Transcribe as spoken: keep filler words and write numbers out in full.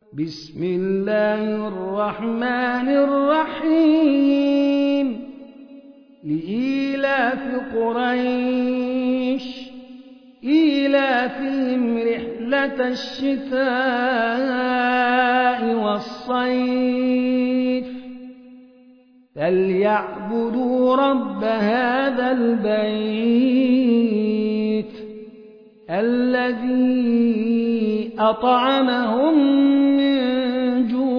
بسم الله الرحمن الرحيم لإيلاف قريش إيلافهم رحلة الشتاء والصيف فليعبدوا رب هذا البيت الذي أطعمهم من جوع